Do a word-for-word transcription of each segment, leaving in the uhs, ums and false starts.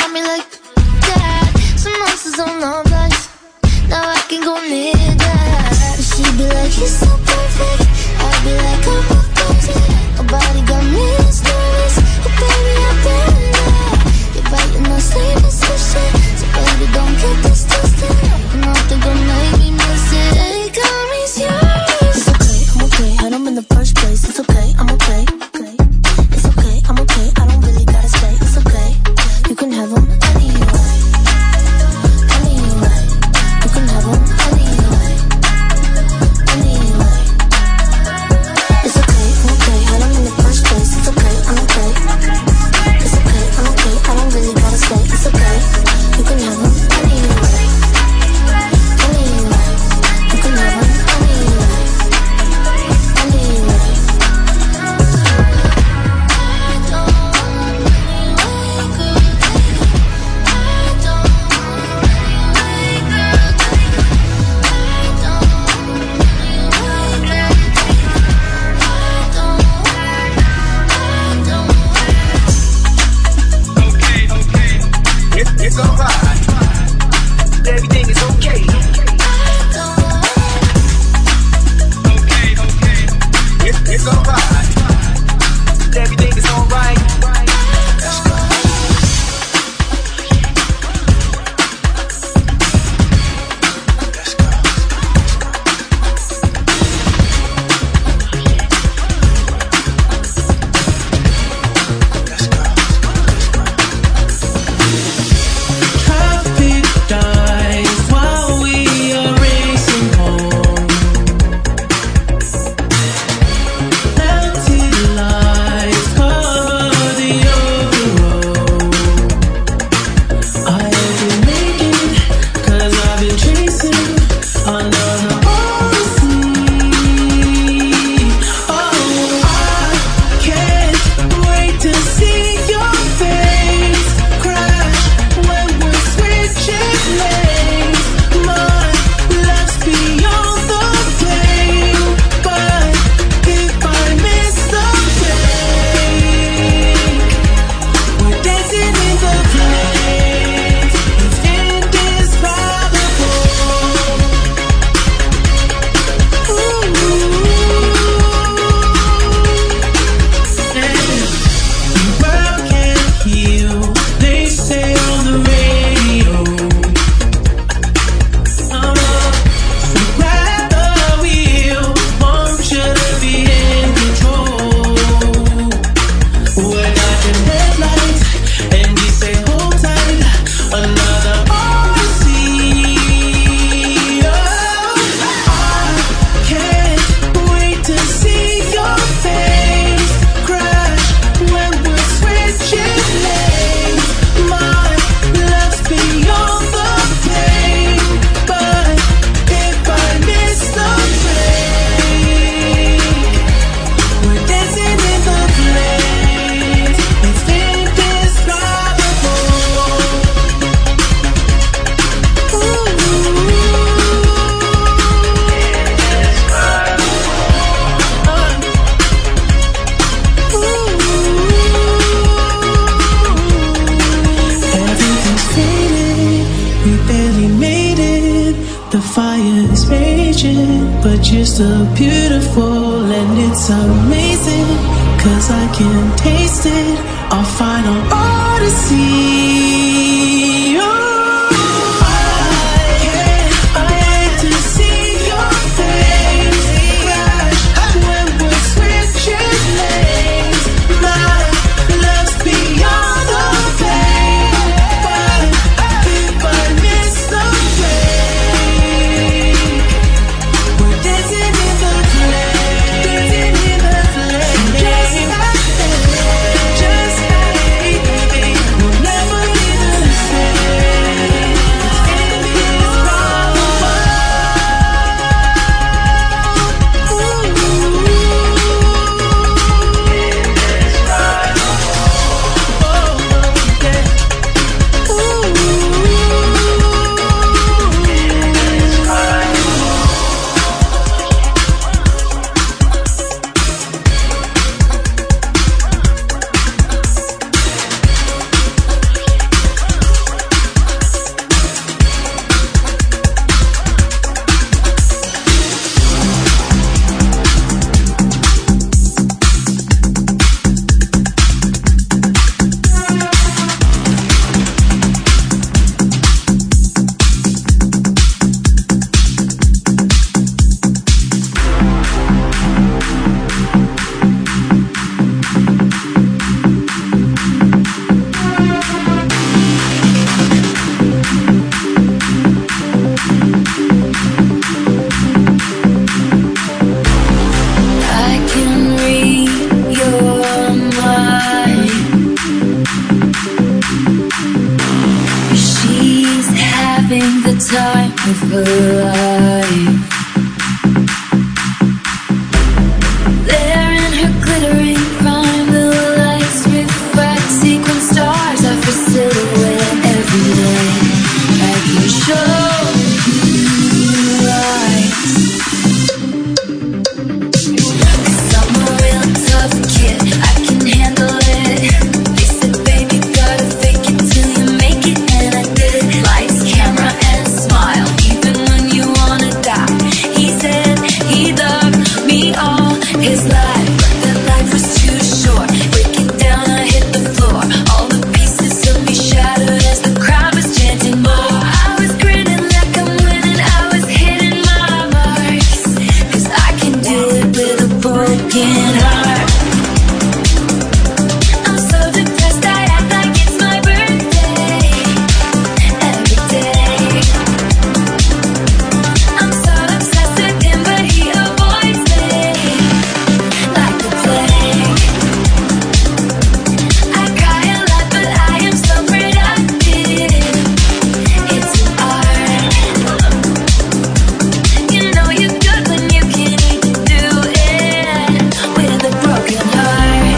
got me like that. Some monsters on our blocks. Now I can go near that. She be like, you're so perfect. I'd be like, I'm a perfect. Her body got me nervous. Oh baby, I've been there. You're biting the same as so shit. So baby, don't get this twisted. You know, think I'll make me miss it. Hey, got me serious. It's okay, I'm okay. Had them in the first place. It's okay, I'm okay. Okay. It's okay, I'm okay. I don't really gotta stay. It's okay. You can have them anyway. Anyway. You can have them anyway. Anyway. It's okay, I'm okay. Had them in the first place. It's okay, I'm okay. It's okay, I'm okay. I don't really gotta stay. It's okay. You can have them anyway. Anyway. You can have them anyway. Anyway. It's alright. Everything is okay. Okay, okay. It's it's alright. Everything is alright. Let's go. Let's go. Let's go. Traffic dies while we are racing home. Empty lights cover the open road. I'll be making, cause I've been chasing another odyssey. Oh, I can't wait to see your face crash when we're switching lanes. My life's beyond the pain, but if I miss the break, we're dancing in the flames. It's indescribable. Ooh. The world can't heal, they say on the radio. Oh no, so grab the wheel, want you to be in control. We're dodging headlights, and we say hold tight, another odyssey. Oh, I can't wait to see your face crash when we're switching lanes. My love's beyond the pain, but if I miss the break, we're dancing in the flames. It's indescribable. Everything's faded, we barely made it. The fire is raging, but you're still beautiful, and it's amazing, cause I can taste it. Our final odyssey. Oh, I can't wait to see your face crash when we're switching lanes. My love's beyond the pain, but if I miss the break, we're dancing in the flames. Dancing in the flames. Just like that. time of her life. There in her glittering prime, the lights reflect sequin stars of her silhouette. Every day I can show you lights. 'Cause I'm a real tough kid, I can handle it. They said, baby, gotta fake it till you make it, and I did. Lights, camera, and smile, even when you wanna die. He said he loved me all his life, but that life was too short. Break it down, I hit the floor. All the pieces of me shattered as the crowd was chanting more. I was grinning like I'm winning, I was hitting my marks. 'Cause I can do it with a broken heart. I'm so depressed, I act like it's my birthday. Every day I'm so obsessed with him, but he avoids me like the plague. I cry a lot, but I am so productive. It's an art. You know you're good when you can even do it with a broken heart.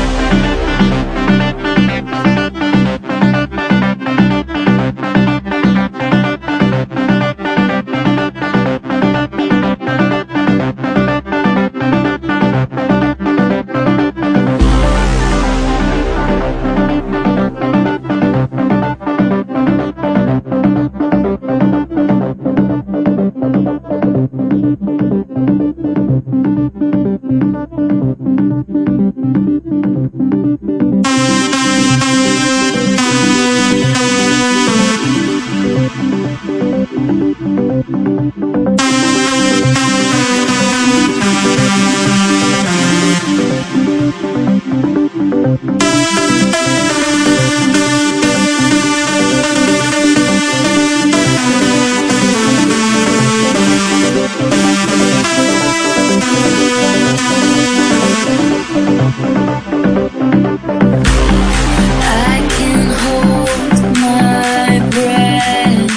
I can hold my breath.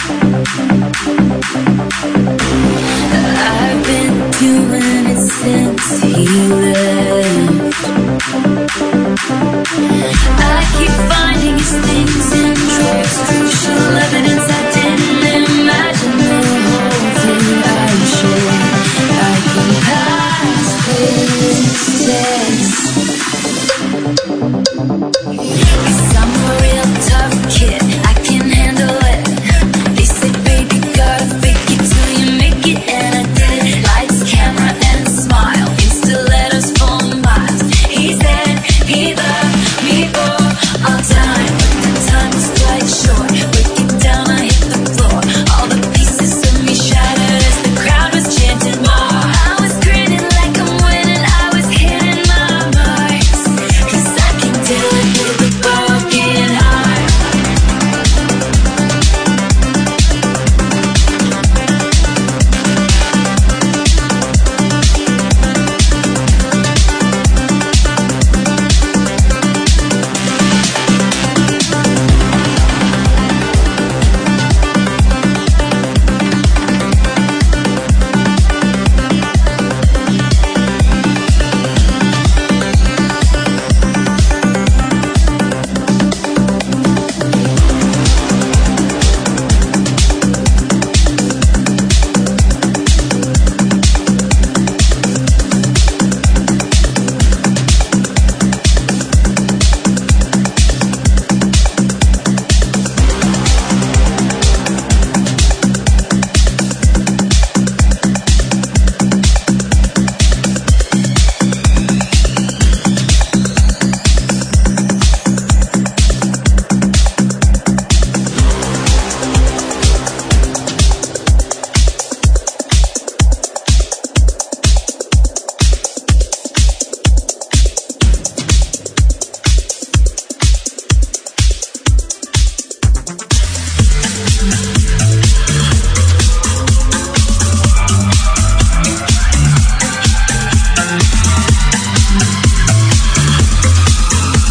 I've been doing it since he left. I keep finding his things in drawers, crucial evidence I didn't imagine. The whole thing I'm sure I can pass this test. 'Cause I'm a real tough kid, I can handle it. They say, baby, gotta fake it till you make it, and I did. Lights, camera, and smile, insta letters for miles. He said he loved me for all time, but the time was quite short. Break it down, I hit the floor. All the pieces of me shattered as the crowd was chanting more. I was grinning like I'm winning, I was hitting my marks. 'Cause I can do it with a broken heart.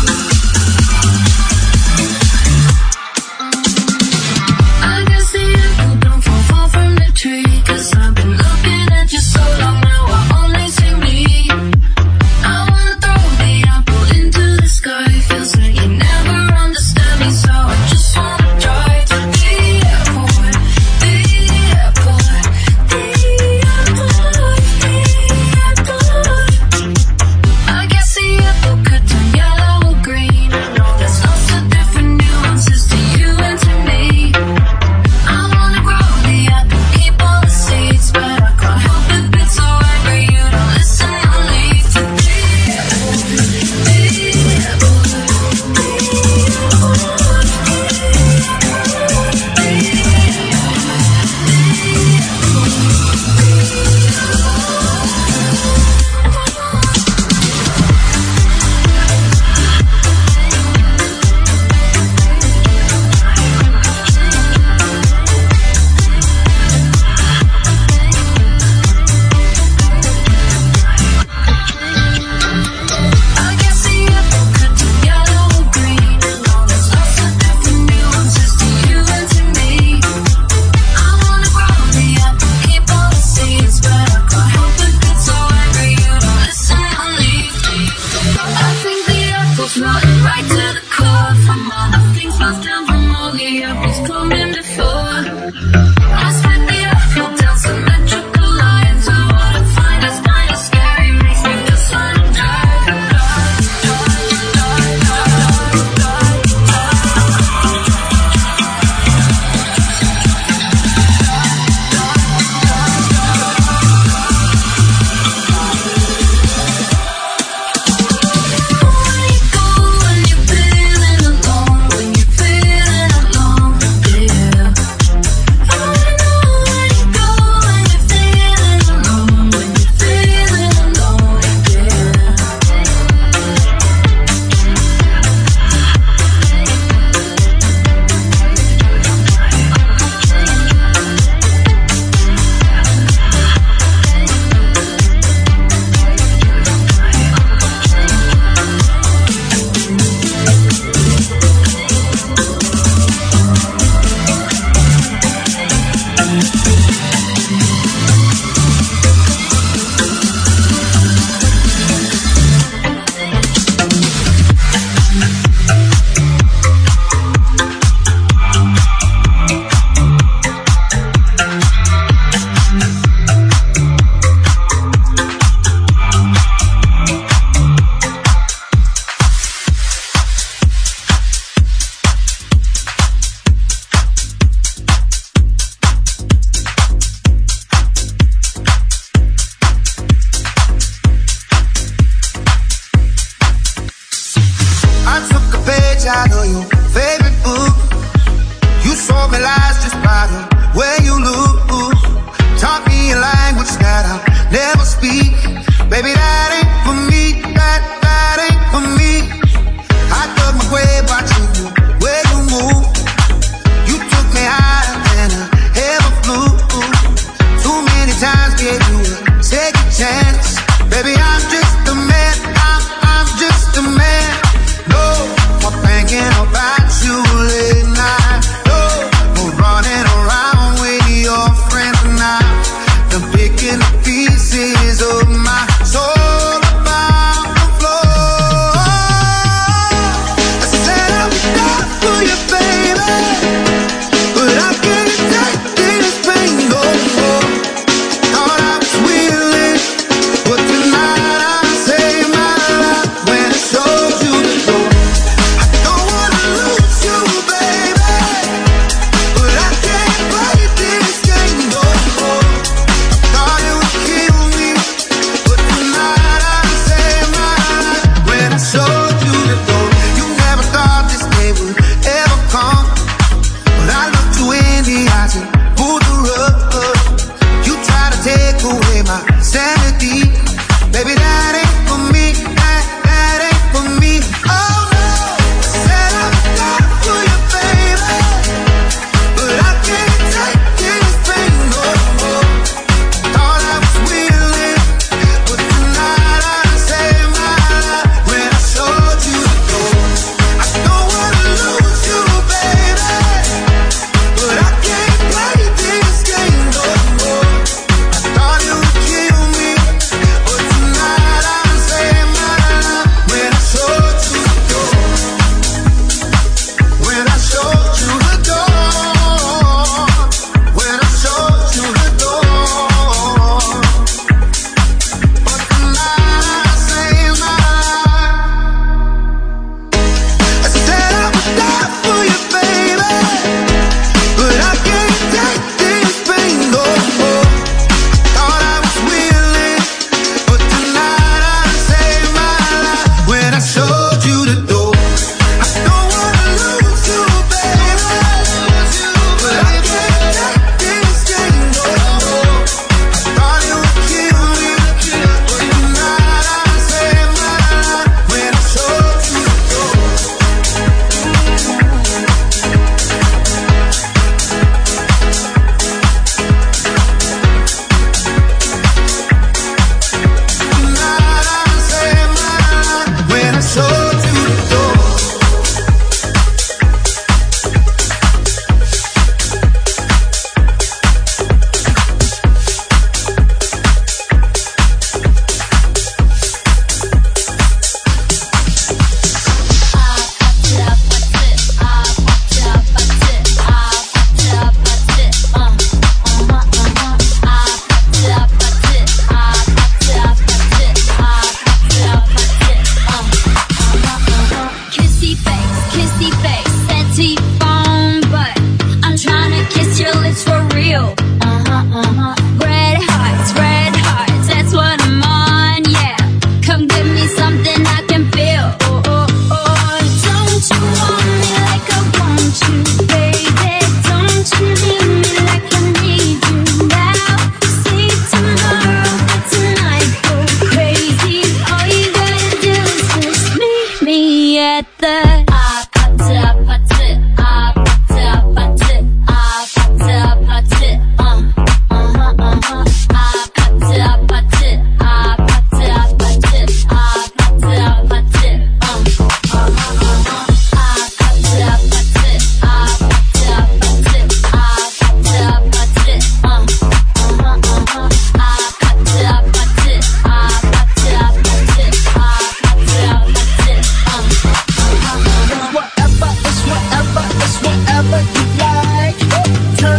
I can see you When you're feeling alone, when you're feeling alone, yeah.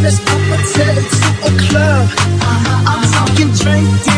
let's pop a tail to a club. I'm talking drink,